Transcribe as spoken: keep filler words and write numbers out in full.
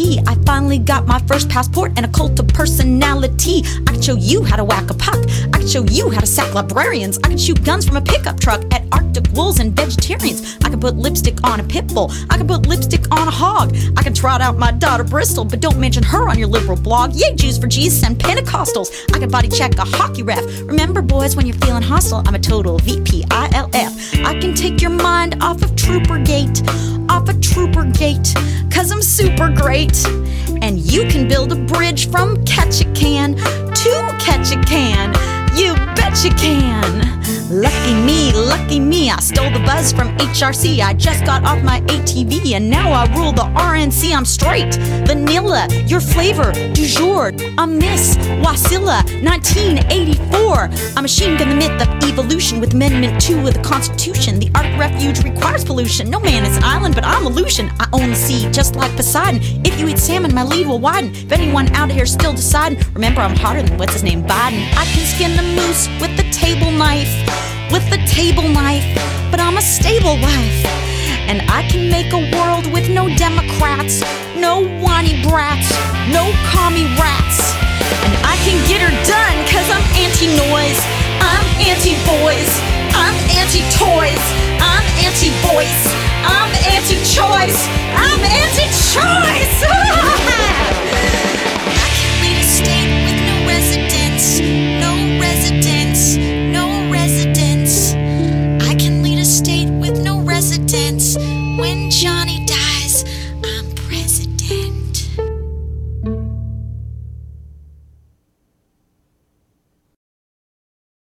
T. I finally got my first passport and a cult of personality. I can show you how to whack a puck. I can show you how to sack librarians. I can shoot guns from a pickup truck at Arctic wolves and vegetarians. I can put lipstick on a pit bull. I can put lipstick on a hog. I can trot out my daughter Bristol, but don't mention her on your liberal blog. Yay, Jews for Jesus and Pentecostals. I can body check a hockey ref. Remember, boys, when you're feeling hostile, I'm a total V P I L F. I can take your mind off of Troopergate, off of Troopergate, cause I'm super great. And you can build a bridge from Ketchikan to Ketchikan. You bet you can. Lucky me, lucky me, I stole the buzz from H R C. I just got off my A T V and now I rule the R N C. I'm straight, vanilla, your flavor, du jour. I'm Miss Wasilla, nineteen eighty-four. I'm machine gun the myth of evolution with Amendment two of the Constitution. The Arctic refuge requires pollution. No man is an island, but I'm Aleutian. I own the sea, just like Poseidon. If you eat salmon, my lead will widen. If anyone out here still deciding, remember I'm hotter than what's his name, Biden. I can skin the moose with the table knife, with the table knife, but I'm a stable wife. And I can make a world with no Democrats, no whiny brats, no commie rats. And I can get her done cause I'm anti-noise, I'm anti-boys, I'm anti-toys, I'm anti-voice, I'm anti-choice, I'm anti-choice.